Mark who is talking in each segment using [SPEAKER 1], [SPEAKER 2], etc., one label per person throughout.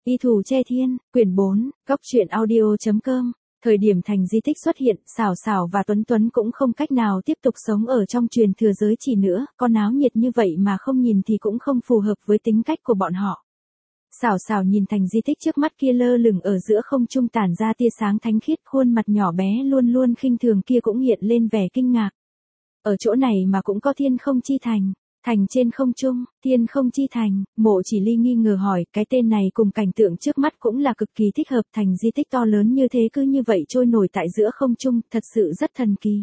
[SPEAKER 1] Y Thù Che Thiên, quyển 4, góc truyện audio.com. Thời điểm thành di tích xuất hiện, Sảo Sảo và Tuấn Tuấn cũng không cách nào tiếp tục sống ở trong truyền thừa giới chỉ nữa, có náo nhiệt như vậy mà không nhìn thì cũng không phù hợp với tính cách của bọn họ. Sảo Sảo nhìn thành di tích trước mắt kia lơ lửng ở giữa không trung tản ra tia sáng thánh khiết, khuôn mặt nhỏ bé luôn luôn khinh thường kia cũng hiện lên vẻ kinh ngạc. Ở chỗ này mà cũng có Thiên Không Chi Thành. Thành trên không trung, Thiên Không Chi Thành, Mộ Chỉ Ly nghi ngờ hỏi, cái tên này cùng cảnh tượng trước mắt cũng là cực kỳ thích hợp, thành di tích to lớn như thế cứ như vậy trôi nổi tại giữa không trung, thật sự rất thần kỳ.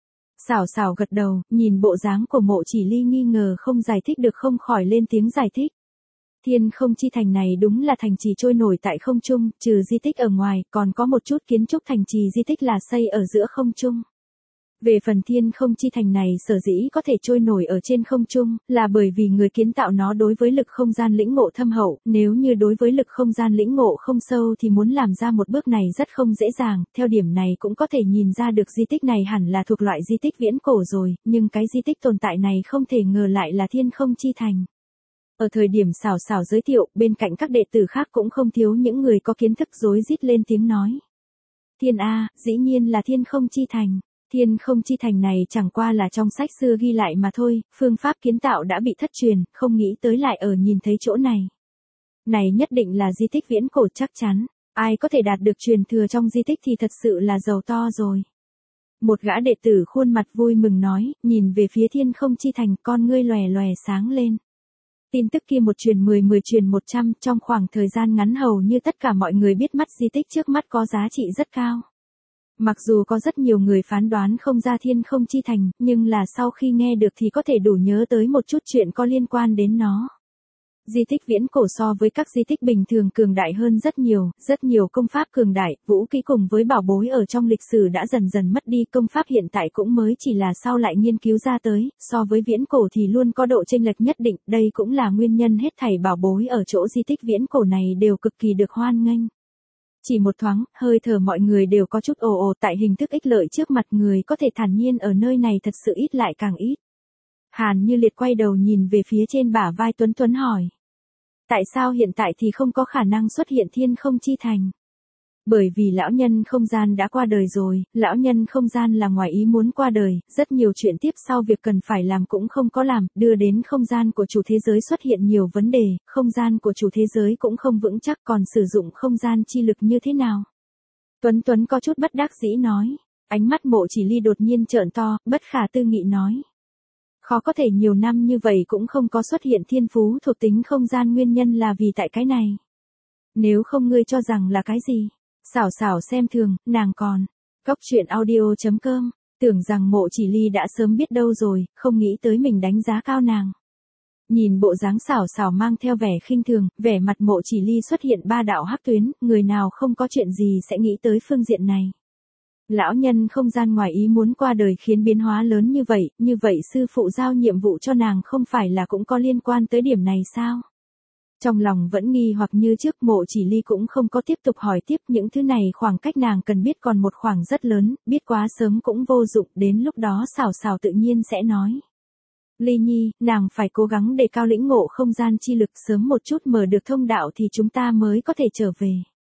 [SPEAKER 1] Sảo Sảo gật đầu, nhìn bộ dáng của Mộ Chỉ Ly nghi ngờ không giải thích được không khỏi lên tiếng giải thích. Thiên Không Chi Thành này đúng là thành trì trôi nổi tại không trung, trừ di tích ở ngoài, còn có một chút kiến trúc thành trì di tích là xây ở giữa không trung. Về phần Thiên Không Chi Thành này sở dĩ có thể trôi nổi ở trên không trung, là bởi vì người kiến tạo nó đối với lực không gian lĩnh ngộ thâm hậu, nếu như đối với lực không gian lĩnh ngộ không sâu thì muốn làm ra một bước này rất không dễ dàng, theo điểm này cũng có thể nhìn ra được di tích này hẳn là thuộc loại di tích viễn cổ rồi, nhưng cái di tích tồn tại này không thể ngờ lại là Thiên Không Chi Thành. Ở thời điểm Sảo Sảo giới thiệu, bên cạnh các đệ tử khác cũng không thiếu những người có kiến thức rối rít lên tiếng nói. Thiên A, dĩ nhiên là Thiên Không Chi Thành. Thiên Không Chi Thành này chẳng qua là trong sách xưa ghi lại mà thôi, phương pháp kiến tạo đã bị thất truyền, không nghĩ tới lại ở nhìn thấy chỗ này. Này nhất định là di tích viễn cổ chắc chắn, ai có thể đạt được truyền thừa trong di tích thì thật sự là giàu to rồi. Một gã đệ tử khuôn mặt vui mừng nói, nhìn về phía Thiên Không Chi Thành, con ngươi lòe lòe sáng lên. Tin tức kia một truyền 10, 10 truyền 100, trong khoảng thời gian ngắn hầu như tất cả mọi người biết mắt di tích trước mắt có giá trị rất cao. Mặc dù có rất nhiều người phán đoán không ra Thiên Không Chi Thành, nhưng là sau khi nghe được thì có thể đủ nhớ tới một chút chuyện có liên quan đến nó. Di tích viễn cổ so với các di tích bình thường cường đại hơn rất nhiều công pháp cường đại, vũ khí cùng với bảo bối ở trong lịch sử đã dần dần mất đi, công pháp hiện tại cũng mới chỉ là sau lại nghiên cứu ra tới, so với viễn cổ thì luôn có độ chênh lệch nhất định, đây cũng là nguyên nhân hết thảy bảo bối ở chỗ di tích viễn cổ này đều cực kỳ được hoan nghênh. Chỉ một thoáng, hơi thở mọi người đều có chút ồ ồ tại hình thức ích lợi trước mặt người có thể thản nhiên ở nơi này thật sự ít lại càng ít. Hàn Như Liệt quay đầu nhìn về phía trên bả vai Tuấn Tuấn hỏi. Tại sao hiện tại thì không có khả năng xuất hiện Thiên Không Chi Thành? Bởi vì lão nhân không gian đã qua đời rồi, lão nhân không gian là ngoài ý muốn qua đời, rất nhiều chuyện tiếp sau việc cần phải làm cũng không có làm, đưa đến không gian của chủ thế giới xuất hiện nhiều vấn đề, không gian của chủ thế giới cũng không vững chắc, còn sử dụng không gian chi lực như thế nào? Tuấn Tuấn có chút bất đắc dĩ nói, ánh mắt Mộ Chỉ Ly đột nhiên trợn to, bất khả tư nghị nói. Khó có thể nhiều năm như vậy cũng không có xuất hiện thiên phú thuộc tính không gian, nguyên nhân là vì tại cái này. Nếu không ngươi cho rằng là cái gì? Sảo Sảo xem thường, nàng còn. Góc truyện audio.com, tưởng rằng Mộ Chỉ Ly đã sớm biết đâu rồi, không nghĩ tới mình đánh giá cao nàng. Nhìn bộ dáng Sảo Sảo mang theo vẻ khinh thường, vẻ mặt Mộ Chỉ Ly xuất hiện ba đạo hắc tuyến, người nào không có chuyện gì sẽ nghĩ tới phương diện này. Lão nhân không gian ngoài ý muốn qua đời khiến biến hóa lớn như vậy sư phụ giao nhiệm vụ cho nàng không phải là cũng có liên quan tới điểm này sao? Trong lòng vẫn nghi hoặc như trước, Mộ Chỉ Ly cũng không có tiếp tục hỏi tiếp, những thứ này khoảng cách nàng cần biết còn một khoảng rất lớn, biết quá sớm cũng vô dụng, đến lúc đó Sảo Sảo tự nhiên sẽ nói. Ly Nhi, nàng phải cố gắng để cao lĩnh ngộ không gian chi lực, sớm một chút mở được thông đạo thì chúng ta mới có thể trở về.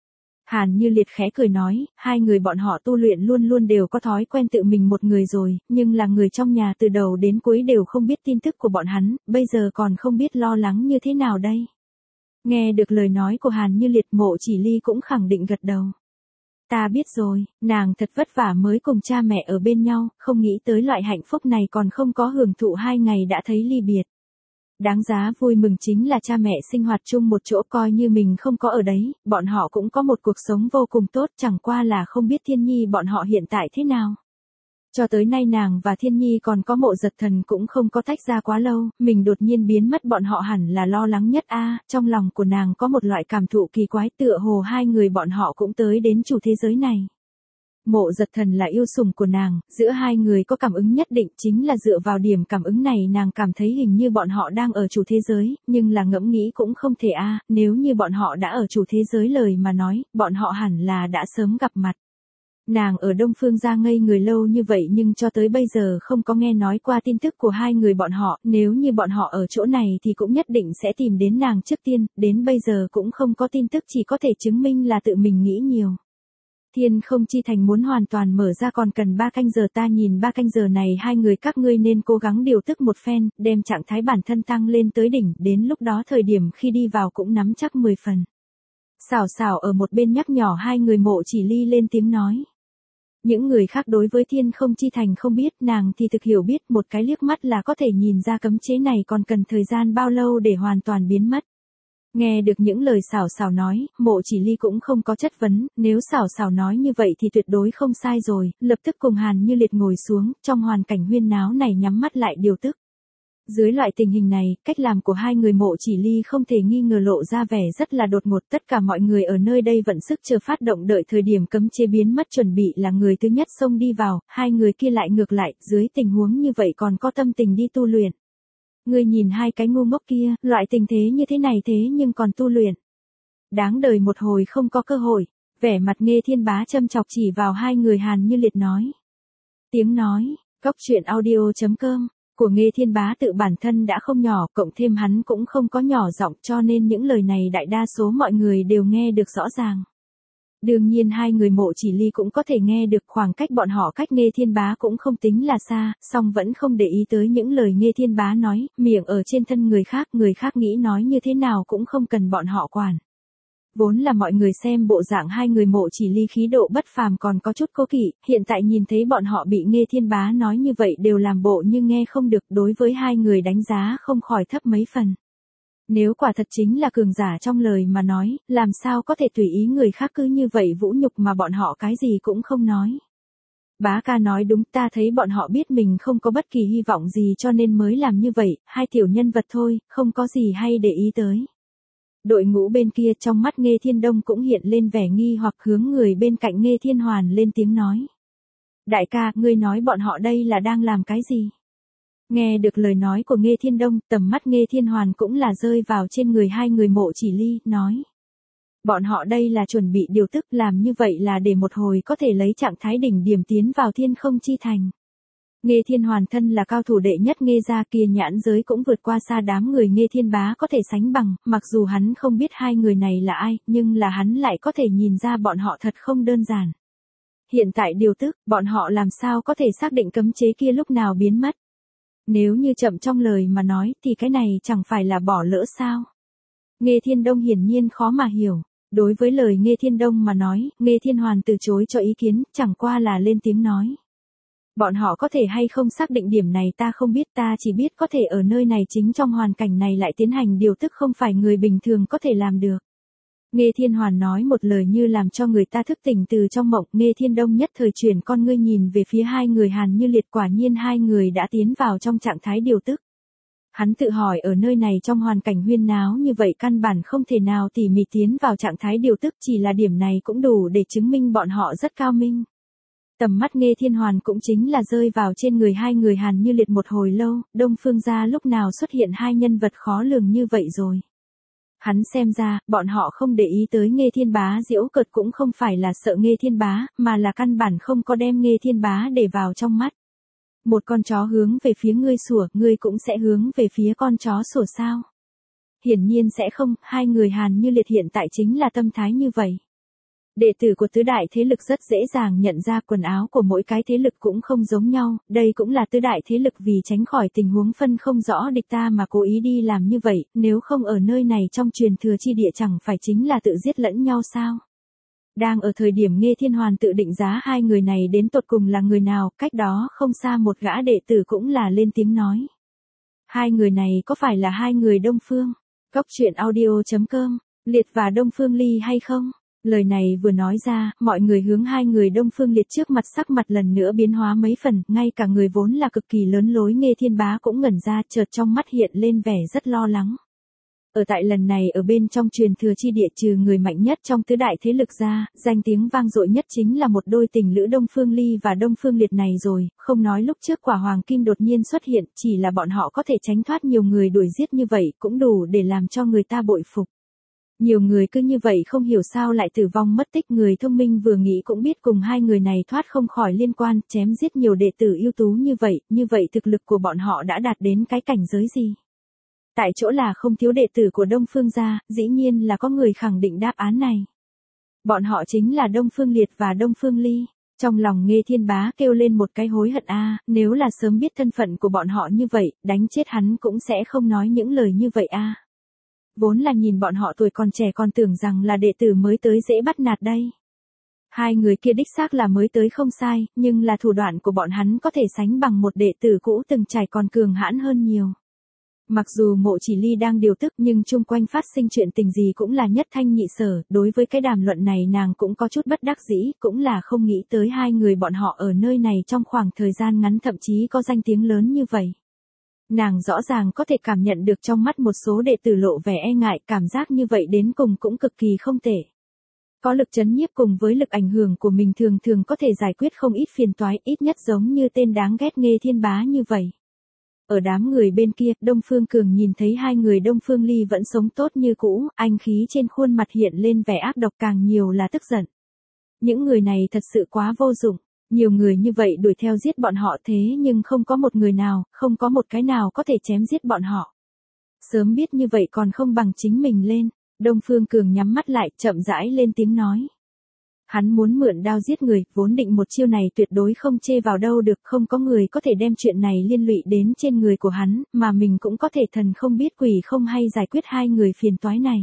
[SPEAKER 1] Hàn Như Liệt khẽ cười nói, hai người bọn họ tu luyện luôn luôn đều có thói quen tự mình một người rồi, nhưng là người trong nhà từ đầu đến cuối đều không biết tin tức của bọn hắn, bây giờ còn không biết lo lắng như thế nào đây. Nghe được lời nói của Hàn Như Liệt, Mộ Chỉ Ly cũng khẳng định gật đầu. Ta biết rồi, nàng thật vất vả mới cùng cha mẹ ở bên nhau, không nghĩ tới loại hạnh phúc này còn không có hưởng thụ 2 ngày đã thấy ly biệt. Đáng giá vui mừng chính là cha mẹ sinh hoạt chung một chỗ, coi như mình không có ở đấy, bọn họ cũng có một cuộc sống vô cùng tốt, chẳng qua là không biết Thiên Nhi bọn họ hiện tại thế nào. Cho tới nay nàng và Thiên Nhi còn có Mộ Giật Thần cũng không có tách ra quá lâu, mình đột nhiên biến mất bọn họ hẳn là lo lắng nhất a. Trong lòng của nàng có một loại cảm thụ kỳ quái, tựa hồ hai người bọn họ cũng tới đến chủ thế giới này. Mộ Giật Thần là yêu sủng của nàng, giữa hai người có cảm ứng nhất định, chính là dựa vào điểm cảm ứng này nàng cảm thấy hình như bọn họ đang ở chủ thế giới, nhưng là ngẫm nghĩ cũng không thể a, nếu như bọn họ đã ở chủ thế giới lời mà nói, bọn họ hẳn là đã sớm gặp mặt. Nàng ở Đông Phương gia ngây người lâu như vậy nhưng cho tới bây giờ không có nghe nói qua tin tức của hai người bọn họ, nếu như bọn họ ở chỗ này thì cũng nhất định sẽ tìm đến nàng trước tiên, đến bây giờ cũng không có tin tức chỉ có thể chứng minh là tự mình nghĩ nhiều. Thiên Không Chi Thành muốn hoàn toàn mở ra còn cần 3 canh giờ, ta nhìn 3 canh giờ này hai người các ngươi nên cố gắng điều tức một phen, đem trạng thái bản thân tăng lên tới đỉnh, đến lúc đó thời điểm khi đi vào cũng nắm chắc 10 phần. Xảo xảo ở một bên nhắc nhỏ hai người. Mộ Chỉ Ly lên tiếng nói. Những người khác đối với Thiên Không Chi Thành không biết, nàng thì thực hiểu biết, một cái liếc mắt là có thể nhìn ra cấm chế này còn cần thời gian bao lâu để hoàn toàn biến mất. Nghe được những lời xảo xảo nói, Mộ Chỉ Ly cũng không có chất vấn, nếu xảo xảo nói như vậy thì tuyệt đối không sai rồi, lập tức cùng Hàn Như Liệt ngồi xuống, trong hoàn cảnh huyên náo này nhắm mắt lại điều tức. Dưới loại tình hình này, cách làm của hai người Mộ Chỉ Ly không thể nghi ngờ lộ ra vẻ rất là đột ngột, tất cả mọi người ở nơi đây vận sức chờ phát động đợi thời điểm cấm chế biến mất chuẩn bị là người thứ nhất xông đi vào, hai người kia lại ngược lại, dưới tình huống như vậy còn có tâm tình đi tu luyện. Ngươi nhìn hai cái ngu ngốc kia, loại tình thế như thế này thế nhưng còn tu luyện. Đáng đời một hồi không có cơ hội, vẻ mặt Nghê Thiên Bá châm chọc chỉ vào hai người Hàn Như Liệt nói. Tiếng nói, cóc truyện audio.com, của Nghê Thiên Bá tự bản thân đã không nhỏ, cộng thêm hắn cũng không có nhỏ giọng cho nên những lời này đại đa số mọi người đều nghe được rõ ràng. Đương nhiên hai người Mộ Chỉ Ly cũng có thể nghe được, khoảng cách bọn họ cách Nghê Thiên Bá cũng không tính là xa, song vẫn không để ý tới những lời Nghê Thiên Bá nói, miệng ở trên thân người khác nghĩ nói như thế nào cũng không cần bọn họ quản. Vốn là mọi người xem bộ dạng hai người Mộ Chỉ Ly khí độ bất phàm còn có chút cố kỵ, hiện tại nhìn thấy bọn họ bị Nghê Thiên Bá nói như vậy đều làm bộ như nghe không được, đối với hai người đánh giá không khỏi thấp mấy phần. Nếu quả thật chính là cường giả trong lời mà nói, làm sao có thể tùy ý người khác cứ như vậy vũ nhục mà bọn họ cái gì cũng không nói. Bá ca nói đúng, ta thấy bọn họ biết mình không có bất kỳ hy vọng gì cho nên mới làm như vậy, hai tiểu nhân vật thôi, không có gì hay để ý tới. Đội ngũ bên kia trong mắt Nghê Thiên Đông cũng hiện lên vẻ nghi hoặc, hướng người bên cạnh Nghê Thiên Hoàn lên tiếng nói. Đại ca, ngươi nói bọn họ đây là đang làm cái gì? Nghe được lời nói của Nghê Thiên Đông, tầm mắt Nghê Thiên Hoàn cũng là rơi vào trên người hai người Mộ Chỉ Ly, nói. Bọn họ đây là chuẩn bị điều tức, làm như vậy là để một hồi có thể lấy trạng thái đỉnh điểm tiến vào Thiên Không Chi Thành. Nghê Thiên Hoàn thân là cao thủ đệ nhất Nghê gia, kia nhãn giới cũng vượt qua xa đám người Nghê Thiên Bá có thể sánh bằng, mặc dù hắn không biết hai người này là ai, nhưng là hắn lại có thể nhìn ra bọn họ thật không đơn giản. Hiện tại điều tức, bọn họ làm sao có thể xác định cấm chế kia lúc nào biến mất. Nếu như chậm trong lời mà nói thì cái này chẳng phải là bỏ lỡ sao. Nghê Thiên Đông hiển nhiên khó mà hiểu. Đối với lời Nghê Thiên Đông mà nói, Nghê Thiên Hoàn từ chối cho ý kiến, chẳng qua là lên tiếng nói. Bọn họ có thể hay không xác định điểm này ta không biết, ta chỉ biết có thể ở nơi này chính trong hoàn cảnh này lại tiến hành điều tức không phải người bình thường có thể làm được. Nghê Thiên Hoàn nói một lời như làm cho người ta thức tỉnh từ trong mộng, Nghê Thiên Đông nhất thời chuyển con ngươi nhìn về phía hai người Hàn Như Liệt, quả nhiên hai người đã tiến vào trong trạng thái điều tức. Hắn tự hỏi ở nơi này trong hoàn cảnh huyên náo như vậy căn bản không thể nào tỉ mỉ tiến vào trạng thái điều tức, chỉ là điểm này cũng đủ để chứng minh bọn họ rất cao minh. Tầm mắt Nghê Thiên Hoàn cũng chính là rơi vào trên người hai người Hàn Như Liệt một hồi lâu, Đông Phương gia lúc nào xuất hiện hai nhân vật khó lường như vậy rồi. Hắn xem ra, bọn họ không để ý tới Nghê Thiên Bá giễu cợt cũng không phải là sợ Nghê Thiên Bá, mà là căn bản không có đem Nghê Thiên Bá để vào trong mắt. Một con chó hướng về phía ngươi sủa, ngươi cũng sẽ hướng về phía con chó sủa sao? Hiển nhiên sẽ không, hai người Hàn Như Liệt hiện tại chính là tâm thái như vậy. Đệ tử của tứ đại thế lực rất dễ dàng nhận ra quần áo của mỗi cái thế lực cũng không giống nhau, đây cũng là tứ đại thế lực vì tránh khỏi tình huống phân không rõ địch ta mà cố ý đi làm như vậy, nếu không ở nơi này trong truyền thừa chi địa chẳng phải chính là tự giết lẫn nhau sao? Đang ở thời điểm Nghê Thiên Hoàn tự định giá hai người này đến tột cùng là người nào, cách đó không xa một gã đệ tử cũng là lên tiếng nói. Hai người này có phải là hai người Đông Phương? Cóc truyện audio.com, Liệt và Đông Phương Ly hay không? Lời này vừa nói ra, mọi người hướng hai người Đông Phương Liệt trước mặt sắc mặt lần nữa biến hóa mấy phần, ngay cả người vốn là cực kỳ lớn lối Nghê Thiên Bá cũng ngẩn ra, chợt trong mắt hiện lên vẻ rất lo lắng. Ở tại lần này ở bên trong truyền thừa chi địa trừ người mạnh nhất trong tứ đại thế lực ra, danh tiếng vang dội nhất chính là một đôi tình lữ Đông Phương Ly và Đông Phương Liệt này rồi, không nói lúc trước quả hoàng kim đột nhiên xuất hiện, chỉ là bọn họ có thể tránh thoát nhiều người đuổi giết như vậy cũng đủ để làm cho người ta bội phục. Nhiều người cứ như vậy không hiểu sao lại tử vong mất tích, người thông minh vừa nghĩ cũng biết cùng hai người này thoát không khỏi liên quan, chém giết nhiều đệ tử ưu tú như vậy thực lực của bọn họ đã đạt đến cái cảnh giới gì? Tại chỗ là không thiếu đệ tử của Đông Phương gia, dĩ nhiên là có người khẳng định đáp án này. Bọn họ chính là Đông Phương Liệt và Đông Phương Ly. Trong lòng Nghê Thiên Bá kêu lên một cái hối hận a, nếu là sớm biết thân phận của bọn họ như vậy, đánh chết hắn cũng sẽ không nói những lời như vậy a. Vốn là nhìn bọn họ tuổi còn trẻ còn tưởng rằng là đệ tử mới tới dễ bắt nạt đây. Hai người kia đích xác là mới tới không sai, nhưng là thủ đoạn của bọn hắn có thể sánh bằng một đệ tử cũ từng trải còn cường hãn hơn nhiều. Mặc dù Mộ Chỉ Ly đang điều tức nhưng chung quanh phát sinh chuyện tình gì cũng là nhất thanh nhị sở, đối với cái đàm luận này nàng cũng có chút bất đắc dĩ, cũng là không nghĩ tới hai người bọn họ ở nơi này trong khoảng thời gian ngắn thậm chí có danh tiếng lớn như vậy. Nàng rõ ràng có thể cảm nhận được trong mắt một số đệ tử lộ vẻ e ngại, cảm giác như vậy đến cùng cũng cực kỳ không tệ. Có lực chấn nhiếp cùng với lực ảnh hưởng của mình thường thường có thể giải quyết không ít phiền toái, ít nhất giống như tên đáng ghét Nghê Thiên Bá như vậy. Ở đám người bên kia, Đông Phương Cường nhìn thấy hai người Đông Phương Ly vẫn sống tốt như cũ, anh khí trên khuôn mặt hiện lên vẻ ác độc, càng nhiều là tức giận. Những người này thật sự quá vô dụng, nhiều người như vậy đuổi theo giết bọn họ thế nhưng không có một người nào, không có một cái nào có thể chém giết bọn họ. Sớm biết như vậy còn không bằng chính mình lên. Đông Phương Cường nhắm mắt lại, chậm rãi lên tiếng nói. Hắn muốn mượn đao giết người, vốn định một chiêu này tuyệt đối không chê vào đâu được, không có người có thể đem chuyện này liên lụy đến trên người của hắn, mà mình cũng có thể thần không biết quỷ không hay giải quyết hai người phiền toái này.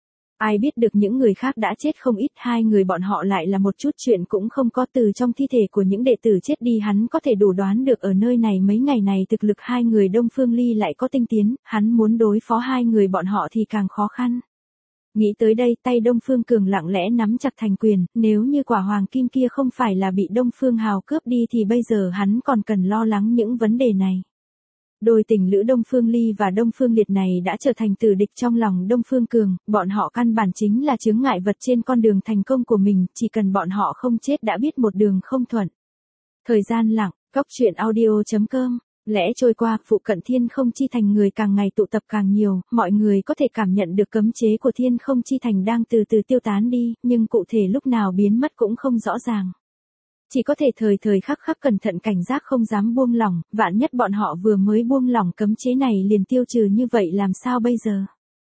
[SPEAKER 1] Ai biết được những người khác đã chết không ít, hai người bọn họ lại là một chút chuyện cũng không có, từ trong thi thể của những đệ tử chết đi hắn có thể đủ đoán được ở nơi này mấy ngày này thực lực hai người Đông Phương Ly lại có tinh tiến, hắn muốn đối phó hai người bọn họ thì càng khó khăn. Nghĩ tới đây, tay Đông Phương Cường lặng lẽ nắm chặt thành quyền, nếu như quả hoàng kim kia không phải là bị Đông Phương Hào cướp đi thì bây giờ hắn còn cần lo lắng những vấn đề này. Đôi tình lữ Đông Phương Ly và Đông Phương Liệt này đã trở thành tử địch trong lòng Đông Phương Cường, bọn họ căn bản chính là chướng ngại vật trên con đường thành công của mình, chỉ cần bọn họ không chết đã biết một đường không thuận. Thời gian lặng, góc.audio.com. Lẽ trôi qua, phụ cận Thiên Không Chi Thành người càng ngày tụ tập càng nhiều, mọi người có thể cảm nhận được cấm chế của Thiên Không Chi Thành đang từ từ tiêu tán đi, nhưng cụ thể lúc nào biến mất cũng không rõ ràng. Chỉ có thể thời thời khắc khắc cẩn thận cảnh giác không dám buông lỏng, vạn nhất bọn họ vừa mới buông lỏng cấm chế này liền tiêu trừ như vậy làm sao bây giờ?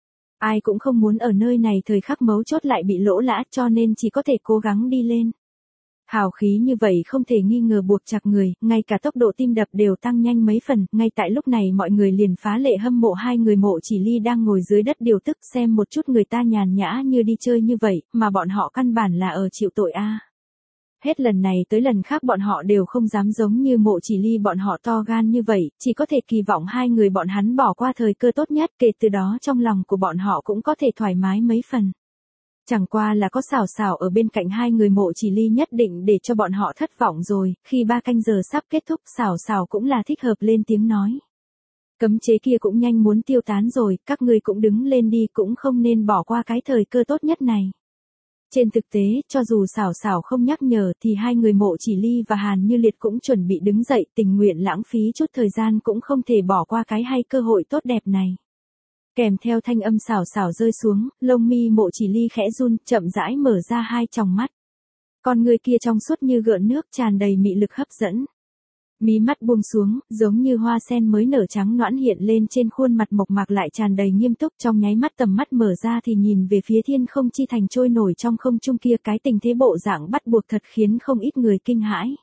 [SPEAKER 1] Ai cũng không muốn ở nơi này thời khắc mấu chốt lại bị lỗ lã, cho nên chỉ có thể cố gắng đi lên. Hào khí như vậy không thể nghi ngờ buộc chặt người, ngay cả tốc độ tim đập đều tăng nhanh mấy phần, ngay tại lúc này mọi người liền phá lệ hâm mộ hai người Mộ Chỉ Ly đang ngồi dưới đất điều tức, xem một chút người ta nhàn nhã như đi chơi như vậy, mà bọn họ căn bản là ở chịu tội a. Hết lần này tới lần khác bọn họ đều không dám giống như Mộ Chỉ Ly bọn họ to gan như vậy, chỉ có thể kỳ vọng hai người bọn hắn bỏ qua thời cơ tốt nhất, kể từ đó trong lòng của bọn họ cũng có thể thoải mái mấy phần. Chẳng qua là có xảo xảo ở bên cạnh hai người Mộ Chỉ Ly nhất định để cho bọn họ thất vọng rồi, khi 3 canh giờ sắp kết thúc xảo xảo cũng là thích hợp lên tiếng nói. Cấm chế kia cũng nhanh muốn tiêu tán rồi, các ngươi cũng đứng lên đi, cũng không nên bỏ qua cái thời cơ tốt nhất này. Trên thực tế, cho dù xảo xảo không nhắc nhở thì hai người Mộ Chỉ Ly và Hàn Như Liệt cũng chuẩn bị đứng dậy, tình nguyện lãng phí chút thời gian cũng không thể bỏ qua cái hay cơ hội tốt đẹp này. Kèm theo thanh âm xảo xảo rơi xuống, lông mi Mộ Chỉ Ly khẽ run, chậm rãi mở ra hai tròng mắt. Con người kia trong suốt như gợn nước, tràn đầy mị lực hấp dẫn. Mí mắt buông xuống, giống như hoa sen mới nở trắng nõn hiện lên trên khuôn mặt mộc mạc lại tràn đầy nghiêm túc, trong nháy mắt tầm mắt mở ra thì nhìn về phía Thiên Không Chi Thành trôi nổi trong không trung kia, cái tình thế bộ dạng bắt buộc thật khiến không ít người kinh hãi.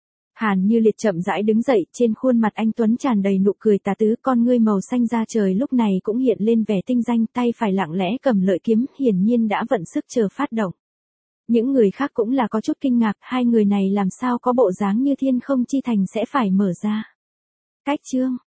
[SPEAKER 1] Hàn Như Liệt chậm rãi đứng dậy, trên khuôn mặt anh tuấn tràn đầy nụ cười tà tứ, con ngươi màu xanh da trời lúc này cũng hiện lên vẻ tinh danh, tay phải lặng lẽ cầm lợi kiếm, hiển nhiên đã vận sức chờ phát động. Những người khác cũng là có chút kinh ngạc, hai người này làm sao có bộ dáng như Thiên Không Chi Thành sẽ phải mở ra. Cách chương